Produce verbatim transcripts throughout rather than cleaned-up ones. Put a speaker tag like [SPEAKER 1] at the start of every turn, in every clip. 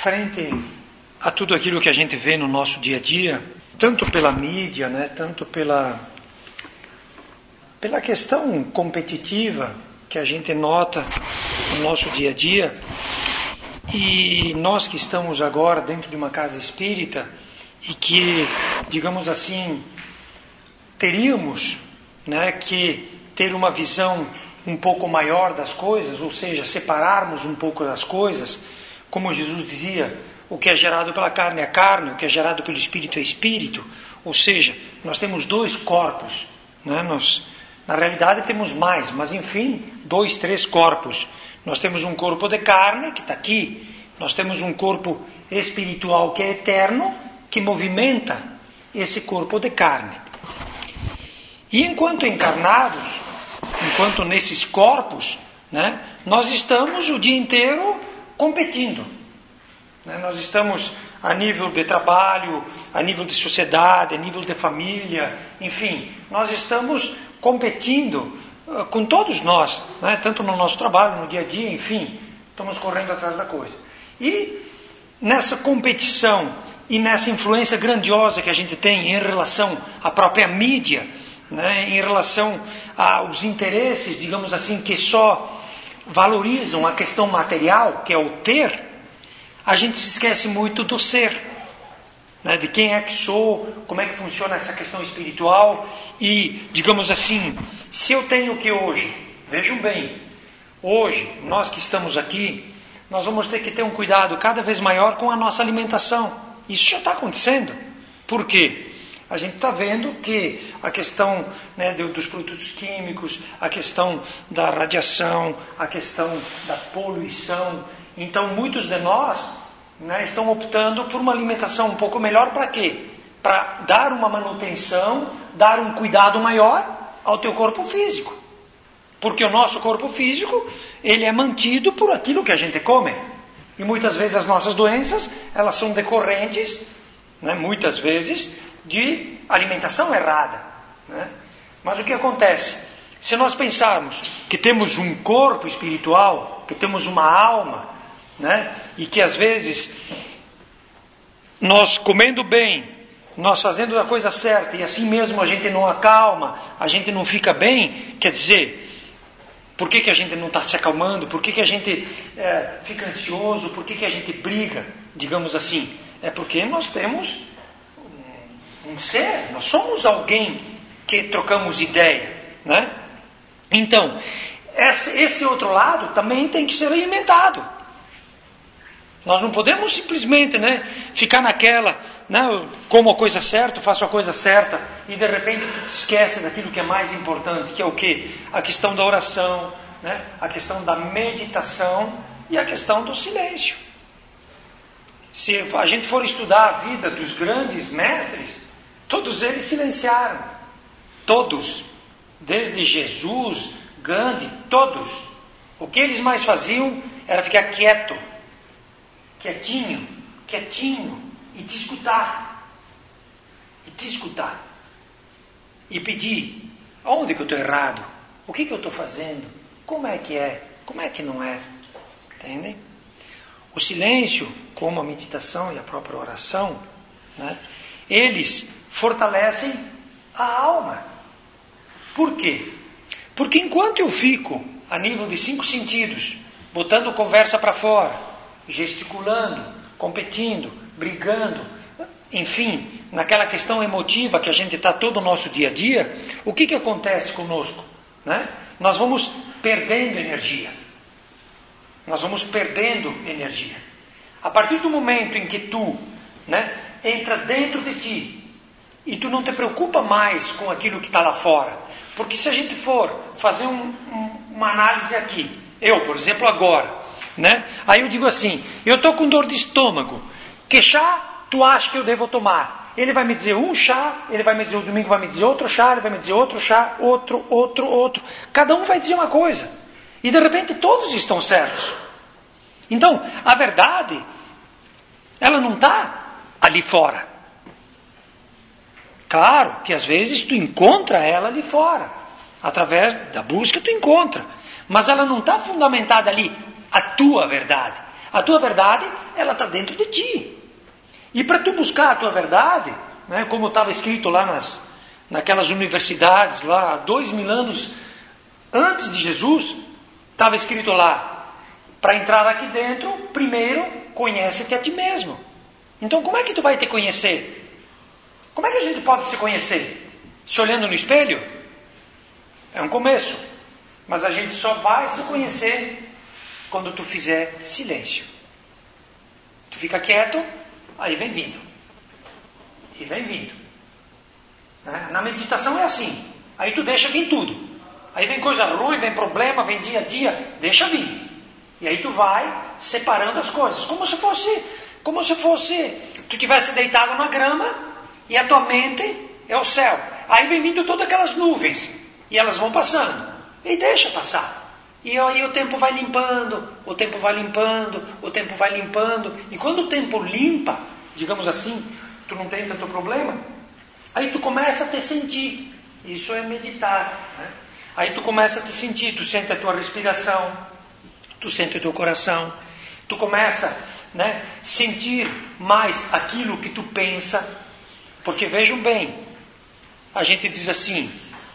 [SPEAKER 1] frente a tudo aquilo que a gente vê no nosso dia a dia, tanto pela mídia, né, tanto pela, pela questão competitiva que a gente nota no nosso dia a dia, e nós que estamos agora dentro de uma casa espírita e que, digamos assim, teríamos, né, que ter uma visão um pouco maior das coisas, ou seja, separarmos um pouco das coisas, como Jesus dizia, o que é gerado pela carne é carne, o que é gerado pelo espírito é espírito, ou seja, nós temos dois corpos, né? Nós, na realidade temos mais, mas enfim, dois, três corpos. Nós temos um corpo de carne, que está aqui, nós temos um corpo espiritual que é eterno, que movimenta esse corpo de carne. E enquanto encarnados, enquanto nesses corpos, né, nós estamos o dia inteiro competindo. Né? Nós estamos a nível de trabalho, a nível de sociedade, a nível de família, enfim, nós estamos competindo uh, com todos nós, né? Tanto no nosso trabalho, no dia a dia, enfim, estamos correndo atrás da coisa. E nessa competição e nessa influência grandiosa que a gente tem em relação à própria mídia, né, em relação aos interesses, digamos assim, que só valorizam a questão material, que é o ter, a gente se esquece muito do ser, né, de quem é que sou, como é que funciona essa questão espiritual. E, digamos assim, se eu tenho que hoje, vejam bem, hoje, nós que estamos aqui, nós vamos ter que ter um cuidado cada vez maior com a nossa alimentação. Isso já está acontecendo. Por quê? A gente está vendo que a questão, né, dos produtos químicos, a questão da radiação, a questão da poluição. Então, muitos de nós, né, estão optando por uma alimentação um pouco melhor. Para quê? Para dar uma manutenção, dar um cuidado maior ao teu corpo físico. Porque o nosso corpo físico, ele é mantido por aquilo que a gente come. E muitas vezes as nossas doenças, elas são decorrentes, né, muitas vezes, de alimentação errada, né? Mas o que acontece? Se nós pensarmos que temos um corpo espiritual, que temos uma alma, né? E que às vezes nós comendo bem, nós fazendo a coisa certa e assim mesmo a gente não acalma, a gente não fica bem, quer dizer, por que, que a gente não está se acalmando? Por que, que a gente é, fica ansioso? Por que, que a gente briga, digamos assim? É porque nós temos um ser, nós somos alguém que trocamos ideia, né? Então, esse outro lado também tem que ser alimentado. Nós não podemos simplesmente, né, ficar naquela, né, como a coisa certa, faço a coisa certa, e de repente tu te esquece daquilo que é mais importante, que é o quê? A questão da oração, né, a questão da meditação e a questão do silêncio. Se a gente for estudar a vida dos grandes mestres, todos eles silenciaram. Todos. Desde Jesus, Gandhi, todos. O que eles mais faziam era ficar quieto. Quietinho, quietinho. E te escutar. E te escutar. E pedir. Onde que eu estou errado? O que que eu estou fazendo? Como é que é? Como é que não é? Entendem? O silêncio, como a meditação e a própria oração, né, eles fortalecem a alma. Por quê? Porque enquanto eu fico a nível de cinco sentidos, botando conversa para fora, gesticulando, competindo, brigando, enfim, naquela questão emotiva que a gente está todo o nosso dia a dia, o que que acontece conosco? Né? Nós vamos perdendo energia. Nós vamos perdendo energia. A partir do momento em que tu, né, entra dentro de ti, e tu não te preocupa mais com aquilo que está lá fora. Porque se a gente for fazer um, um, uma análise aqui, eu, por exemplo, agora, né? Aí eu digo assim, eu estou com dor de estômago, que chá tu acha que eu devo tomar? Ele vai me dizer um chá, ele vai me dizer, o domingo vai me dizer outro chá, ele vai me dizer outro chá, outro, outro, outro. Cada um vai dizer uma coisa. E de repente todos estão certos. Então, a verdade, ela não está ali fora. Claro que às vezes tu encontra ela ali fora. Através da busca tu encontra. Mas ela não está fundamentada ali, a tua verdade. A tua verdade, ela está dentro de ti. E para tu buscar a tua verdade, né, como estava escrito lá nas, naquelas universidades, lá há dois mil anos antes de Jesus, estava escrito lá, para entrar aqui dentro, primeiro conhece-te a ti mesmo. Então como é que tu vai te conhecer? Como é que a gente pode se conhecer? Se olhando no espelho? É um começo. Mas a gente só vai se conhecer quando tu fizer silêncio. Tu fica quieto, aí vem vindo. E vem vindo. Né? Na meditação é assim. Aí tu deixa vir tudo. Aí vem coisa ruim, vem problema, vem dia a dia. Deixa vir. E aí tu vai separando as coisas. Como se fosse, como se fosse, tu tivesse deitado na grama e a tua mente é o céu. Aí vem vindo todas aquelas nuvens. E elas vão passando. E deixa passar. E aí o tempo vai limpando, o tempo vai limpando, o tempo vai limpando. E quando o tempo limpa, digamos assim, tu não tem tanto problema, aí tu começa a te sentir. Isso é meditar. Né? Aí tu começa a te sentir, tu sente a tua respiração, tu sente o teu coração, tu começa, né, sentir mais aquilo que tu pensa. Porque vejam bem, a gente diz assim,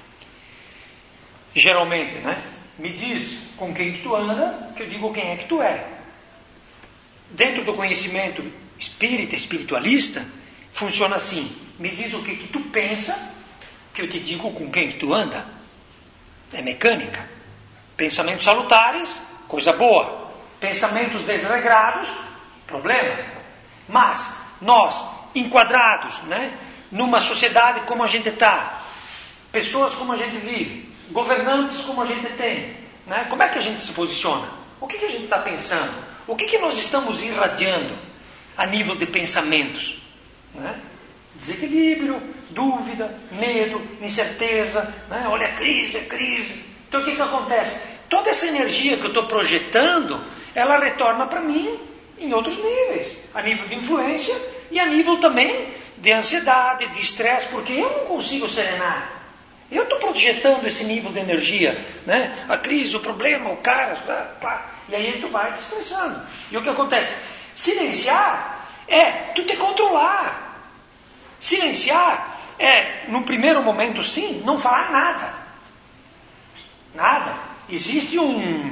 [SPEAKER 1] geralmente, né? Me diz com quem que tu anda, que eu digo quem é que tu é. Dentro do conhecimento espírita, espiritualista, funciona assim. Me diz o que que tu pensa, que eu te digo com quem que tu anda. É mecânica. Pensamentos salutares, coisa boa. Pensamentos desregrados, problema. Mas nós, enquadrados, né, numa sociedade como a gente está, pessoas como a gente vive, governantes como a gente tem, né? Como é que a gente se posiciona? O que, que a gente está pensando? O que, que nós estamos irradiando a nível de pensamentos? Né? Desequilíbrio, dúvida, medo, incerteza, né? Olha a crise, a crise. Então o que, que acontece? Toda essa energia que eu estou projetando, ela retorna para mim em outros níveis, a nível de influência e a nível também de ansiedade, de estresse, porque eu não consigo serenar. Eu estou projetando esse nível de energia, né? A crise, o problema, o cara, pá, pá, e aí tu vai te estressando. E o que acontece? Silenciar é tu te controlar. Silenciar é, no primeiro momento sim, não falar nada. Nada. Existe um...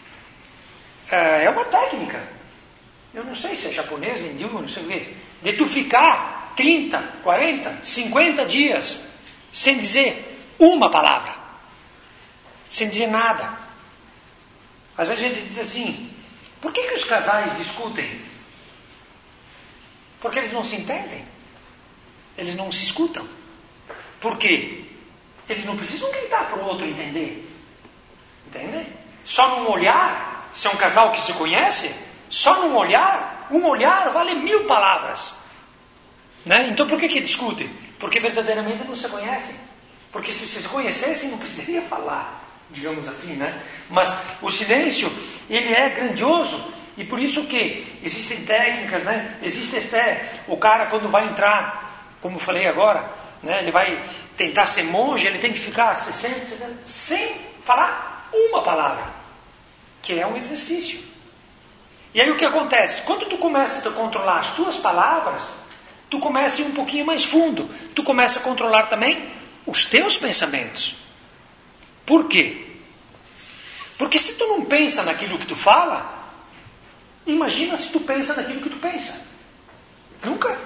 [SPEAKER 1] É uma técnica. Eu não sei se é japonês, hindu, não sei o quê. De tu ficar trinta, quarenta, cinquenta dias sem dizer uma palavra, sem dizer nada. Às vezes a gente diz assim, por que, que os casais discutem? Porque eles não se entendem. Eles não se escutam. Por quê? Eles não precisam gritar para o outro entender. Entende? Só num olhar, se é um casal que se conhece, só num olhar, um olhar vale mil palavras. Né? Então por que que discutem? Porque verdadeiramente não se conhecem. Porque se se conhecessem, não precisaria falar, digamos assim, né? Mas o silêncio, ele é grandioso, e por isso que existem técnicas, né? Existe até o cara quando vai entrar, como eu falei agora, né? Ele vai tentar ser monge, ele tem que ficar sessenta, setenta, sem falar uma palavra, que é um exercício. E aí o que acontece? Quando tu começa a controlar as tuas palavras, tu começa a ir um pouquinho mais fundo, tu começa a controlar também os teus pensamentos. Por quê? Porque se tu não pensa naquilo que tu fala, imagina se tu pensa naquilo que tu pensa. Nunca.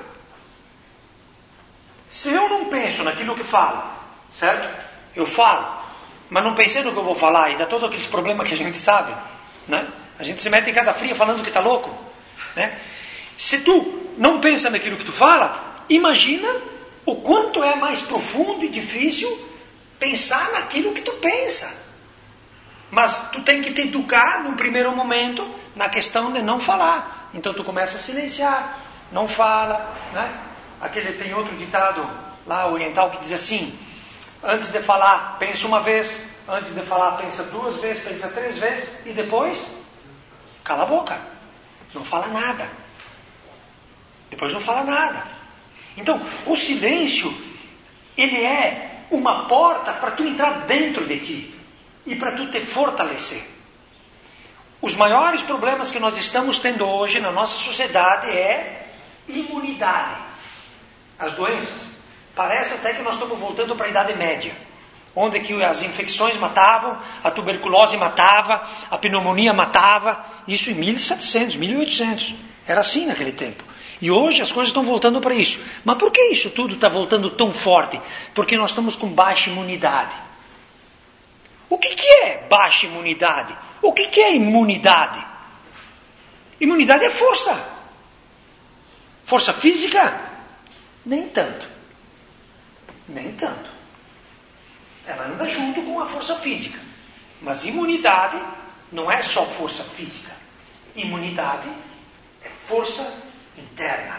[SPEAKER 1] Se eu não penso naquilo que falo, certo? Eu falo, mas não pensei no que eu vou falar, e dá todos aqueles problemas que a gente sabe, né? A gente se mete em cada fria falando que está louco, né? Se tu não pensa naquilo que tu fala, imagina o quanto é mais profundo e difícil pensar naquilo que tu pensa. Mas tu tem que te educar num primeiro momento na questão de não falar. Então tu começa a silenciar, não fala, né? Aquele, tem outro ditado lá oriental que diz assim, antes de falar, pensa uma vez, antes de falar, pensa duas vezes, pensa três vezes, e depois, cala a boca, não fala nada. Depois não fala nada. Então, o silêncio, ele é uma porta para tu entrar dentro de ti e para tu te fortalecer. Os maiores problemas que nós estamos tendo hoje na nossa sociedade é imunidade. As doenças. Parece até que nós estamos voltando para a Idade Média, onde que as infecções matavam, a tuberculose matava, a pneumonia matava, isso em mil e setecentos, mil e oitocentos. Era assim naquele tempo. E hoje as coisas estão voltando para isso. Mas por que isso tudo está voltando tão forte? Porque nós estamos com baixa imunidade. O que, que é baixa imunidade? O que, que é imunidade? Imunidade é força. Força física? Nem tanto. Nem tanto. Ela anda junto com a força física. Mas imunidade não é só força física. Imunidade é força interna.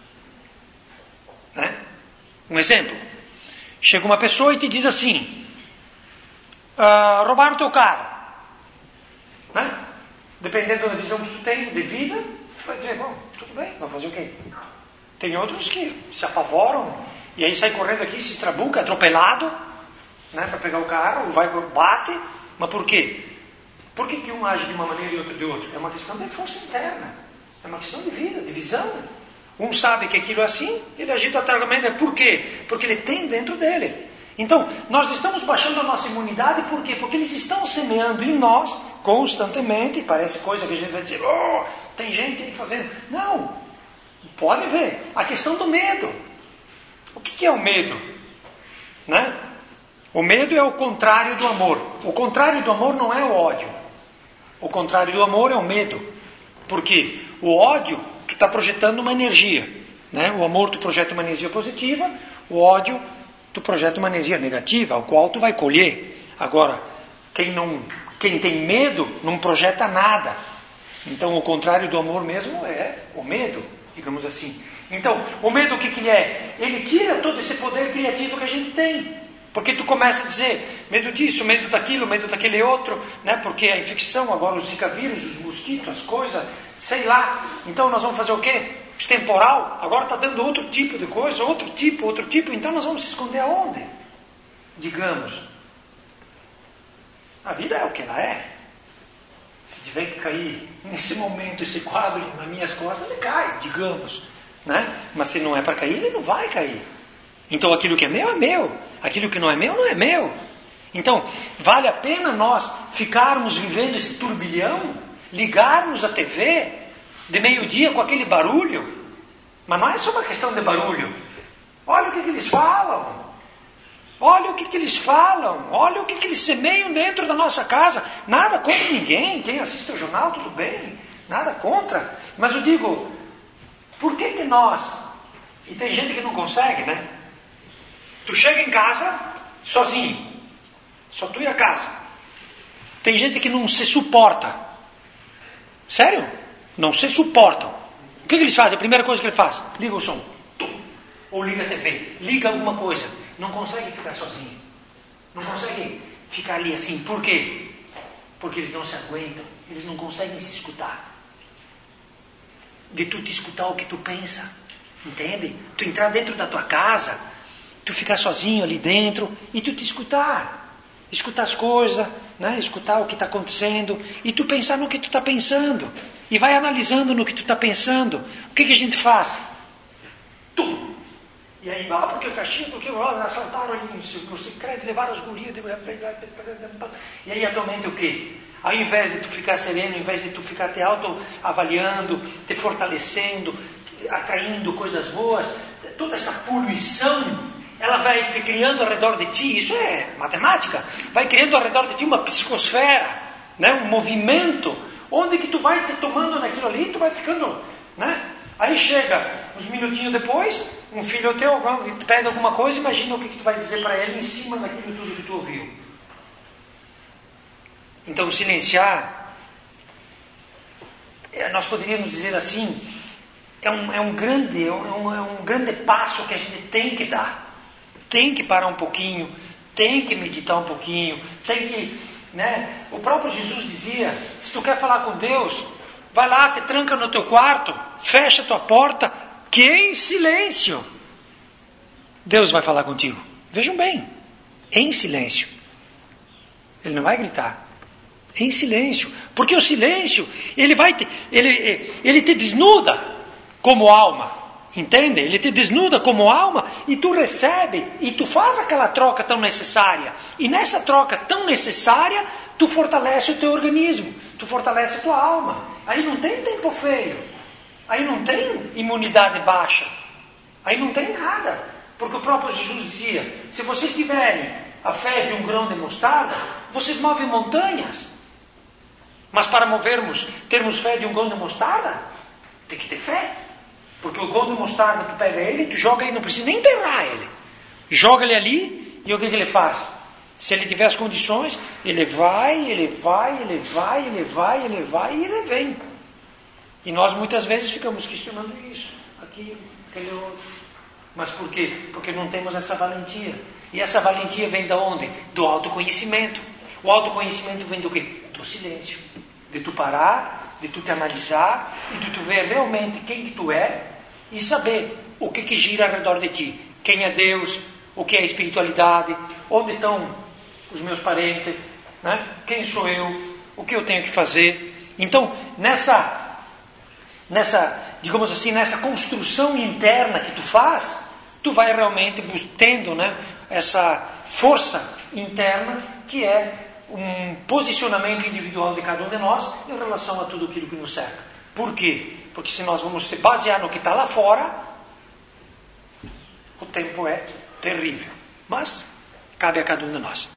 [SPEAKER 1] Né? Um exemplo. Chega uma pessoa e te diz assim: ah, roubaram o teu carro. Né? Dependendo da visão que tu tem de vida, tu vai dizer, bom, tudo bem, vai fazer o quê? Tem outros que se apavoram e aí sai correndo aqui, se estrabuca, atropelado, né, para pegar o carro, vai, bate. Mas por quê? Por que, que um age de uma maneira e outro de outra? É uma questão de força interna. É uma questão de vida, de visão. Um sabe que aquilo é assim, ele agita atrasamente. Por quê? Porque ele tem dentro dele. Então, nós estamos baixando a nossa imunidade, por quê? Porque eles estão semeando em nós, constantemente, parece coisa que a gente vai dizer, oh, tem gente aí fazendo. Não, pode ver, a questão do medo. O que, que é o medo? Né? O medo é o contrário do amor. O contrário do amor não é o ódio. O contrário do amor é o medo. Porque o ódio, tu está projetando uma energia. Né? O amor, tu projeta uma energia positiva. O ódio, tu projeta uma energia negativa, ao qual tu vai colher. Agora, quem, não, quem tem medo não projeta nada. Então, o contrário do amor mesmo é o medo, digamos assim. Então, o medo o que, que ele é? Ele tira todo esse poder criativo que a gente tem. Porque tu começa a dizer, medo disso, medo daquilo, medo daquele outro, né? Porque a infecção, agora os zika vírus, os mosquitos, as coisas, sei lá. Então nós vamos fazer o quê? Temporal, agora está dando outro tipo de coisa, outro tipo, outro tipo, então nós vamos se esconder aonde? Digamos. A vida é o que ela é. Se tiver que cair nesse momento, esse quadro nas minhas costas, ele cai, digamos. Né? Mas se não é para cair, ele não vai cair. Então aquilo que é meu é meu. Aquilo que não é meu, não é meu. Então, vale a pena nós ficarmos vivendo esse turbilhão, ligarmos a T V de meio-dia com aquele barulho? Mas não é só uma questão de barulho. Olha o que, que eles falam. Olha o que, que eles falam. Olha o que, que eles semeiam dentro da nossa casa. Nada contra ninguém. Quem assiste o jornal, tudo bem. Nada contra. Mas eu digo, por que que nós... E tem gente que não consegue, né? Tu chega em casa sozinho. Só tu e a casa. Tem gente que não se suporta. Sério? Não se suportam. O que, que eles fazem? A primeira coisa que ele faz, liga o som. Ou liga a T V. Liga alguma coisa. Não consegue ficar sozinho. Não consegue ficar ali assim. Por quê? Porque eles não se aguentam. Eles não conseguem se escutar. De tu te escutar o que tu pensa. Entende? Tu entrar dentro da tua casa, tu ficar sozinho ali dentro e tu te escutar. Escutar as coisas, né? Escutar o que está acontecendo e tu pensar no que tu está pensando. E vai analisando no que tu está pensando. O que, que a gente faz? Tudo. E aí, ah, porque o cachimbo, porque oh, assaltaram ali no secreto, levaram as gurias. E aí, atualmente, o quê? Ao invés de tu ficar sereno, ao invés de tu ficar te autoavaliando, te fortalecendo, te atraindo coisas boas, toda essa poluição, ela vai te criando ao redor de ti, isso é matemática, vai criando ao redor de ti uma psicosfera, né? Um movimento, onde que tu vai te tomando naquilo ali, tu vai ficando, né? Aí chega, uns minutinhos depois, um filho teu pega alguma coisa, imagina o que, que tu vai dizer para ele em cima daquilo tudo que tu ouviu. Então, silenciar, nós poderíamos dizer assim, é um, é um grande, é um, é um grande passo que a gente tem que dar. Tem que parar um pouquinho, tem que meditar um pouquinho, tem que, né? O próprio Jesus dizia, se tu quer falar com Deus, vai lá, te tranca no teu quarto, fecha a tua porta, que em silêncio Deus vai falar contigo. Vejam bem, em silêncio. Ele não vai gritar. Em silêncio. Porque o silêncio, ele vai te, ele, ele te desnuda como alma. Entende? Ele te desnuda como alma e tu recebe e tu faz aquela troca tão necessária. E nessa troca tão necessária, tu fortalece o teu organismo, tu fortalece a tua alma. Aí não tem tempo feio. Aí não tem imunidade baixa. Aí não tem nada. Porque o próprio Jesus dizia, se vocês tiverem a fé de um grão de mostarda, vocês movem montanhas. Mas para movermos, termos fé de um grão de mostarda, tem que ter fé. Porque o grão de mostarda, tu pega ele, tu joga ele, não precisa nem enterrar ele. Joga ele ali, e o que, que ele faz? Se ele tiver as condições, ele vai, ele vai, ele vai, ele vai, ele vai, e ele vem. E nós muitas vezes ficamos questionando isso, aquilo, aquele outro. Mas por quê? Porque não temos essa valentia. E essa valentia vem de onde? Do autoconhecimento. O autoconhecimento vem do quê? Do silêncio. De tu parar, de tu te analisar, e de tu ver realmente quem que tu é, e saber o que que gira ao redor de ti. Quem é Deus, o que é espiritualidade, onde estão os meus parentes, né? Quem sou eu, o que eu tenho que fazer. Então, nessa, nessa, digamos assim, nessa construção interna que tu faz, tu vai realmente tendo, né, essa força interna que é um posicionamento individual de cada um de nós em relação a tudo aquilo que nos cerca. Por quê? Porque se nós vamos se basear no que está lá fora, o tempo é terrível. Mas cabe a cada um de nós.